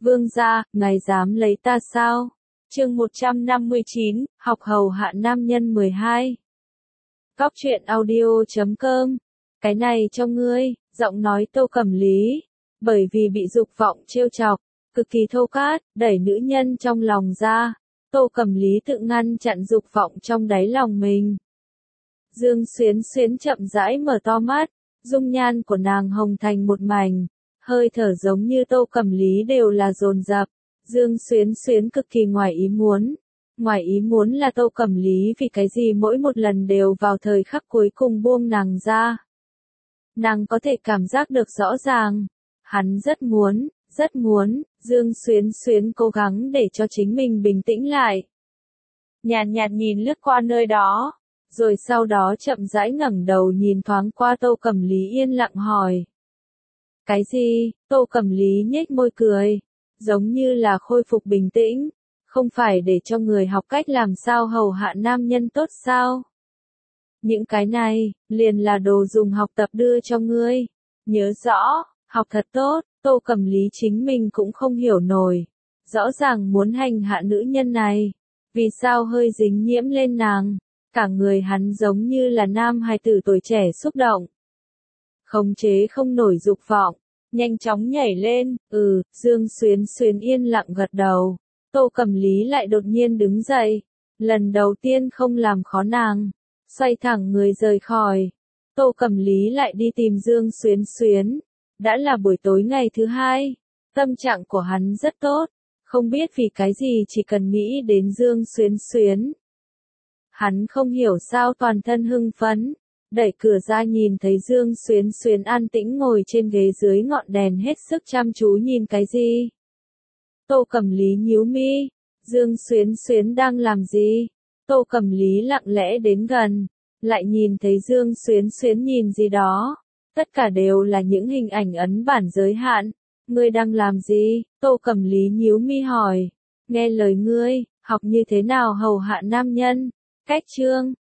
Vương gia, ngài dám lấy ta sao? Chương 159, học hầu hạ nam nhân 12. Cóc truyện audio.com. Cái này cho ngươi, giọng nói Tô Cẩm Lý, bởi vì bị dục vọng trêu chọc, cực kỳ thô cát, đẩy nữ nhân trong lòng ra. Tô Cẩm Lý tự ngăn chặn dục vọng trong đáy lòng mình. Dương Xuyến Xuyến chậm rãi mở to mắt, dung nhan của nàng hồng thành một mảnh, hơi thở giống như Tô Cẩm Lý đều là dồn dập. Dương Xuyến Xuyến cực kỳ ngoài ý muốn. Ngoài ý muốn là Tô Cẩm Lý vì cái gì mỗi một lần đều vào thời khắc cuối cùng buông nàng ra. Nàng có thể cảm giác được rõ ràng. Hắn rất muốn, Dương Xuyến Xuyến cố gắng để cho chính mình bình tĩnh lại. Nhàn nhạt nhìn lướt qua nơi đó, rồi sau đó chậm rãi ngẩng đầu nhìn thoáng qua Tô Cẩm Lý yên lặng hỏi. Cái gì? Tô Cẩm Lý nhếch môi cười, giống như là khôi phục bình tĩnh, không phải để cho người học cách làm sao hầu hạ nam nhân tốt sao? Những cái này, liền là đồ dùng học tập đưa cho ngươi. Nhớ rõ, học thật tốt. Tô Cẩm Lý chính mình cũng không hiểu nổi. Rõ ràng muốn hành hạ nữ nhân này, vì sao hơi dính nhiễm lên nàng? Cả người hắn giống như là nam hài tử tuổi trẻ xúc động. Khống chế không nổi dục vọng, nhanh chóng nhảy lên. Dương Xuyến Xuyến yên lặng gật đầu. Tô Cẩm Lý lại đột nhiên đứng dậy, lần đầu tiên không làm khó nàng, xoay thẳng người rời khỏi. Tô Cẩm Lý lại đi tìm Dương Xuyến Xuyến. Đã là buổi tối ngày thứ hai, tâm trạng của hắn rất tốt, không biết vì cái gì chỉ cần nghĩ đến Dương Xuyến Xuyến. Hắn không hiểu sao toàn thân hưng phấn, đẩy cửa ra nhìn thấy Dương Xuyến Xuyến an tĩnh ngồi trên ghế dưới ngọn đèn hết sức chăm chú nhìn cái gì. Tô Cẩm Lý nhíu mi, Dương Xuyến Xuyến đang làm gì? Tô Cẩm Lý lặng lẽ đến gần, lại nhìn thấy Dương Xuyến Xuyến nhìn gì đó. Tất cả đều là những hình ảnh ấn bản giới hạn. Ngươi đang làm gì? Tô Cẩm Lý nhíu mi hỏi. Nghe lời ngươi, học như thế nào hầu hạ nam nhân? Cách chương.